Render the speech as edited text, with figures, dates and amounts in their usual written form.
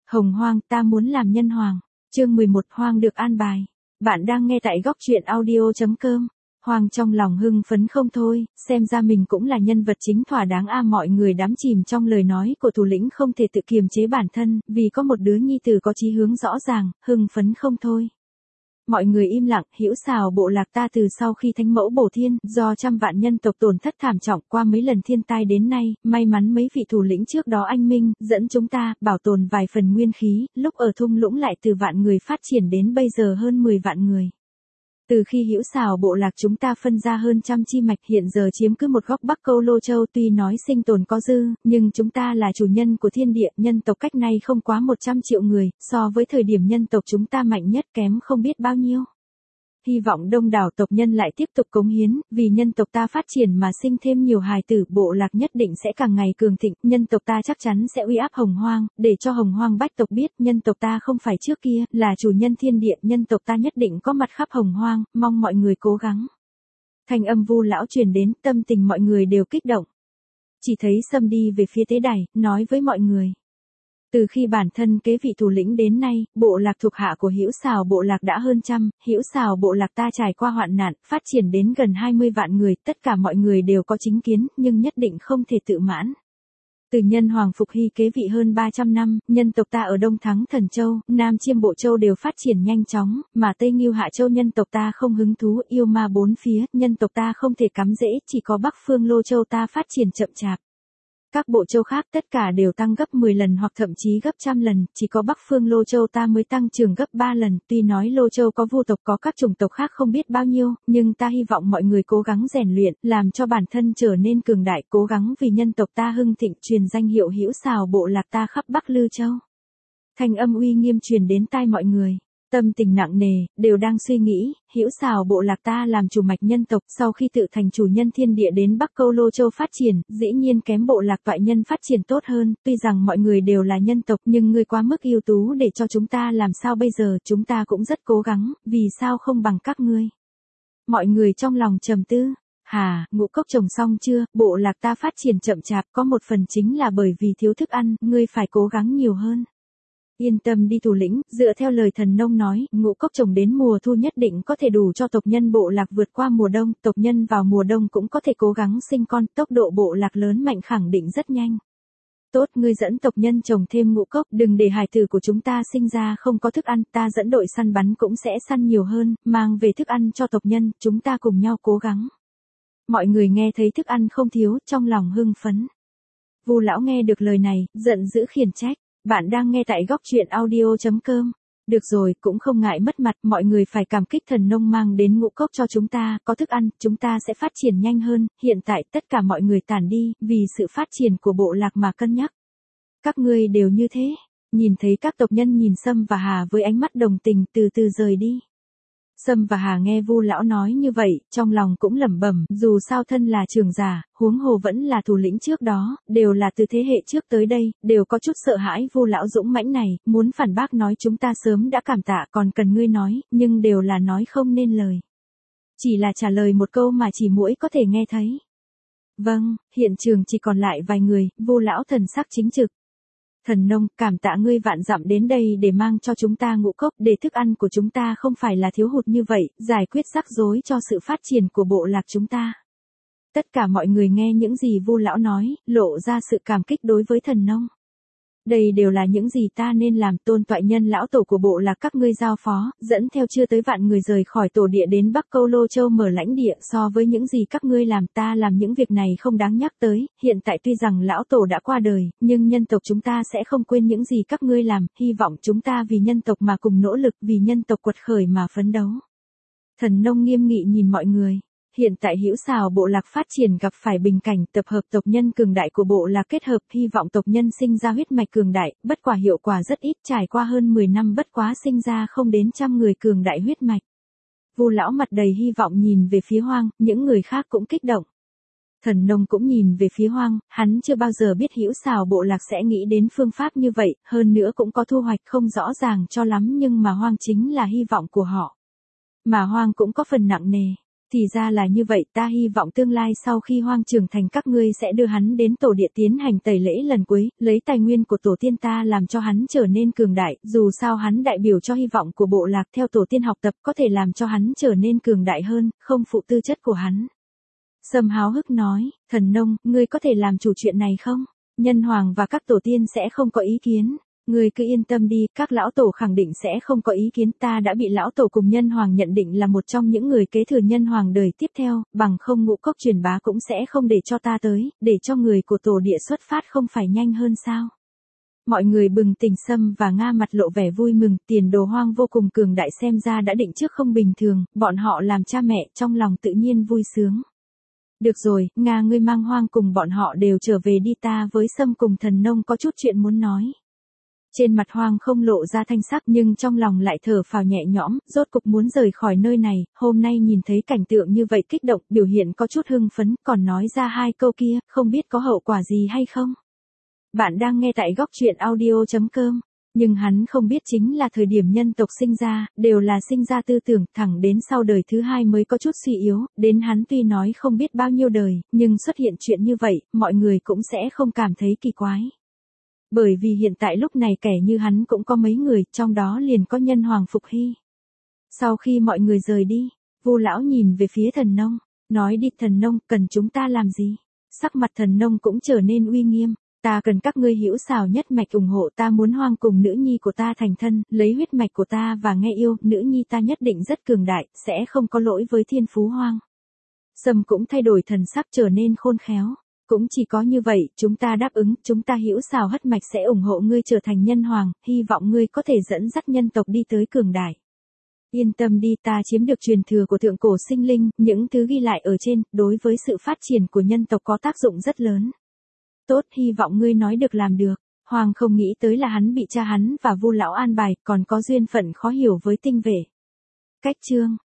Hồng Hoang, ta muốn làm nhân hoàng. Chương 11, Hoang được an bài. Bạn đang nghe tại góc truyện audio.com. Hoang trong lòng hưng phấn không thôi, xem ra mình cũng là nhân vật chính thỏa đáng a. Mọi người đắm chìm trong lời nói của thủ lĩnh không thể tự kiềm chế bản thân, vì có một đứa nhi tử có chí hướng rõ ràng, hưng phấn không thôi. Mọi người im lặng. Hữu Xào bộ lạc ta từ sau khi thánh mẫu bổ thiên, do trăm vạn nhân tộc tổn thất thảm trọng qua mấy lần thiên tai đến nay, may mắn mấy vị thủ lĩnh trước đó anh minh, dẫn chúng ta, bảo tồn vài phần nguyên khí, lúc ở thung lũng lại từ vạn người phát triển đến bây giờ hơn 10 vạn người. Từ khi Hữu Xào bộ lạc chúng ta phân ra hơn trăm chi mạch, hiện giờ chiếm cứ một góc Bắc Câu Lô Châu, tuy nói sinh tồn có dư, nhưng chúng ta là chủ nhân của thiên địa, nhân tộc cách nay không quá 100 triệu người, so với thời điểm nhân tộc chúng ta mạnh nhất kém không biết bao nhiêu. Hy vọng đông đảo tộc nhân lại tiếp tục cống hiến, vì nhân tộc ta phát triển mà sinh thêm nhiều hài tử, bộ lạc nhất định sẽ càng ngày cường thịnh, nhân tộc ta chắc chắn sẽ uy áp Hồng Hoang, để cho Hồng Hoang bách tộc biết, nhân tộc ta không phải trước kia, là chủ nhân thiên địa, nhân tộc ta nhất định có mặt khắp Hồng Hoang, mong mọi người cố gắng. Thanh âm Vu lão truyền đến, tâm tình mọi người đều kích động. Chỉ thấy Sâm đi về phía tế đài, nói với mọi người. Từ khi bản thân kế vị thủ lĩnh đến nay, bộ lạc thuộc hạ của Hữu Xào bộ lạc đã hơn trăm, Hữu Xào bộ lạc ta trải qua hoạn nạn, phát triển đến gần 20 vạn người, tất cả mọi người đều có chính kiến, nhưng nhất định không thể tự mãn. Từ nhân hoàng Phục Hy kế vị hơn 300 năm, nhân tộc ta ở Đông Thắng Thần Châu, Nam Chiêm Bộ Châu đều phát triển nhanh chóng, mà Tây Ngưu Hạ Châu nhân tộc ta không hứng thú, yêu ma bốn phía, nhân tộc ta không thể cắm rễ, chỉ có Bắc Phương Lô Châu ta phát triển chậm chạp. Các bộ châu khác tất cả đều tăng gấp 10 lần hoặc thậm chí gấp trăm lần, chỉ có Bắc Phương Lô Châu ta mới tăng trưởng gấp 3 lần, tuy nói Lô Châu có vu tộc có các chủng tộc khác không biết bao nhiêu, nhưng ta hy vọng mọi người cố gắng rèn luyện, làm cho bản thân trở nên cường đại, cố gắng vì nhân tộc ta hưng thịnh, truyền danh hiệu Hữu Xào bộ lạc ta khắp Bắc Lư Châu. Thanh âm uy nghiêm truyền đến tai mọi người. Tâm tình nặng nề, đều đang suy nghĩ, Hữu Xào bộ lạc ta làm chủ mạch nhân tộc, sau khi tự thành chủ nhân thiên địa đến Bắc Câu Lô Châu phát triển, dĩ nhiên kém bộ lạc toại nhân phát triển tốt hơn, tuy rằng mọi người đều là nhân tộc nhưng ngươi quá mức ưu tú để cho chúng ta làm sao bây giờ, chúng ta cũng rất cố gắng, vì sao không bằng các ngươi. Mọi người trong lòng trầm tư, ngũ cốc trồng xong chưa, bộ lạc ta phát triển chậm chạp, có một phần chính là bởi vì thiếu thức ăn, ngươi phải cố gắng nhiều hơn. Yên tâm đi thủ lĩnh, dựa theo lời thần nông nói, ngũ cốc trồng đến mùa thu nhất định có thể đủ cho tộc nhân bộ lạc vượt qua mùa đông, tộc nhân vào mùa đông cũng có thể cố gắng sinh con, tốc độ bộ lạc lớn mạnh khẳng định rất nhanh. Tốt, ngươi dẫn tộc nhân trồng thêm ngũ cốc, đừng để hài tử của chúng ta sinh ra không có thức ăn, ta dẫn đội săn bắn cũng sẽ săn nhiều hơn, mang về thức ăn cho tộc nhân, chúng ta cùng nhau cố gắng. Mọi người nghe thấy thức ăn không thiếu, trong lòng hưng phấn. Vu lão nghe được lời này, giận dữ khiển trách. Bạn đang nghe tại góc truyện audio.com. Được rồi, cũng không ngại mất mặt, mọi người phải cảm kích thần nông mang đến ngũ cốc cho chúng ta, có thức ăn, chúng ta sẽ phát triển nhanh hơn, hiện tại tất cả mọi người tản đi, vì sự phát triển của bộ lạc mà cân nhắc. Các ngươi đều như thế, nhìn thấy các tộc nhân nhìn Sâm và Hà với ánh mắt đồng tình từ từ rời đi. Sâm và Hà nghe Vu lão nói như vậy, trong lòng cũng lẩm bẩm, dù sao thân là trưởng giả, huống hồ vẫn là thủ lĩnh trước đó, đều là từ thế hệ trước tới đây, đều có chút sợ hãi Vu lão dũng mãnh này, muốn phản bác nói chúng ta sớm đã cảm tạ, còn cần ngươi nói, nhưng đều là nói không nên lời. Chỉ là trả lời một câu mà chỉ muỗi có thể nghe thấy. Vâng, hiện trường chỉ còn lại vài người, Vu lão thần sắc chính trực. Thần nông, cảm tạ ngươi vạn dặm đến đây để mang cho chúng ta ngũ cốc, để thức ăn của chúng ta không phải là thiếu hụt như vậy, giải quyết rắc rối cho sự phát triển của bộ lạc chúng ta. Tất cả mọi người nghe những gì Vu lão nói, lộ ra sự cảm kích đối với thần nông. Đây đều là những gì ta nên làm, Tôn toại nhân lão tổ của bộ lạc các ngươi giao phó, dẫn theo chưa tới vạn người rời khỏi tổ địa đến Bắc Câu Lô Châu mở lãnh địa, so với những gì các ngươi làm, ta làm những việc này không đáng nhắc tới, hiện tại tuy rằng lão tổ đã qua đời, nhưng nhân tộc chúng ta sẽ không quên những gì các ngươi làm, hy vọng chúng ta vì nhân tộc mà cùng nỗ lực, vì nhân tộc quật khởi mà phấn đấu. Thần nông nghiêm nghị nhìn mọi người. Hiện tại Hữu Xào bộ lạc phát triển gặp phải bình cảnh, tập hợp tộc nhân cường đại của bộ lạc kết hợp, hy vọng tộc nhân sinh ra huyết mạch cường đại, bất quả hiệu quả rất ít, trải qua hơn 10 năm bất quá sinh ra không đến trăm người cường đại huyết mạch. Vu lão mặt đầy hy vọng nhìn về phía Hoang, những người khác cũng kích động. Thần nông cũng nhìn về phía Hoang, hắn chưa bao giờ biết Hữu Xào bộ lạc sẽ nghĩ đến phương pháp như vậy, hơn nữa cũng có thu hoạch không rõ ràng cho lắm, nhưng mà Hoang chính là hy vọng của họ. Mà Hoang cũng có phần nặng nề. Thì ra là như vậy, ta hy vọng tương lai sau khi Hoang trưởng thành các ngươi sẽ đưa hắn đến tổ địa tiến hành tẩy lễ lần cuối, lấy tài nguyên của tổ tiên ta làm cho hắn trở nên cường đại, dù sao hắn đại biểu cho hy vọng của bộ lạc theo tổ tiên học tập có thể làm cho hắn trở nên cường đại hơn, không phụ tư chất của hắn. Sâm háo hức nói, Thần Nông, ngươi có thể làm chủ chuyện này không? Nhân hoàng và các tổ tiên sẽ không có ý kiến. Ngươi cứ yên tâm đi, các lão tổ khẳng định sẽ không có ý kiến, ta đã bị lão tổ cùng nhân hoàng nhận định là một trong những người kế thừa nhân hoàng đời tiếp theo, bằng không Ngũ Cốc truyền bá cũng sẽ không để cho ta tới, để cho người của tổ địa xuất phát không phải nhanh hơn sao? Mọi người bừng tỉnh. Sâm và Nga mặt lộ vẻ vui mừng, tiền đồ Hoang vô cùng cường đại xem ra đã định trước không bình thường, bọn họ làm cha mẹ trong lòng tự nhiên vui sướng. Được rồi, Nga ngươi mang Hoang cùng bọn họ đều trở về đi, ta với Sâm cùng Thần Nông có chút chuyện muốn nói. Trên mặt Hoang không lộ ra thanh sắc nhưng trong lòng lại thở phào nhẹ nhõm, rốt cục muốn rời khỏi nơi này, hôm nay nhìn thấy cảnh tượng như vậy kích động, biểu hiện có chút hưng phấn, còn nói ra hai câu kia, không biết có hậu quả gì hay không. Bạn đang nghe tại góc truyện audio.com. Nhưng hắn không biết chính là thời điểm nhân tộc sinh ra, đều là sinh ra tư tưởng, thẳng đến sau đời thứ hai mới có chút suy yếu, đến hắn tuy nói không biết bao nhiêu đời, nhưng xuất hiện chuyện như vậy, mọi người cũng sẽ không cảm thấy kỳ quái. Bởi vì hiện tại lúc này kẻ như hắn cũng có mấy người, trong đó liền có nhân hoàng Phục Hy. Sau khi mọi người rời đi, Vu lão nhìn về phía Thần Nông, nói đi Thần Nông, cần chúng ta làm gì? Sắc mặt Thần Nông cũng trở nên uy nghiêm. Ta cần các ngươi hữu xảo nhất mạch ủng hộ, ta muốn Hoang cùng nữ nhi của ta thành thân, lấy huyết mạch của ta và nghe yêu, nữ nhi ta nhất định rất cường đại, sẽ không có lỗi với thiên phú Hoang. Sâm cũng thay đổi thần sắc trở nên khôn khéo. Cũng chỉ có như vậy, chúng ta đáp ứng, chúng ta hữu xảo hất mạch sẽ ủng hộ ngươi trở thành nhân hoàng, hy vọng ngươi có thể dẫn dắt nhân tộc đi tới cường đại. Yên tâm đi, ta chiếm được truyền thừa của thượng cổ sinh linh, những thứ ghi lại ở trên, đối với sự phát triển của nhân tộc có tác dụng rất lớn. Tốt, hy vọng ngươi nói được làm được. Hoàng không nghĩ tới là hắn bị cha hắn và Vu lão an bài, còn có duyên phận khó hiểu với tinh vệ. Cách chương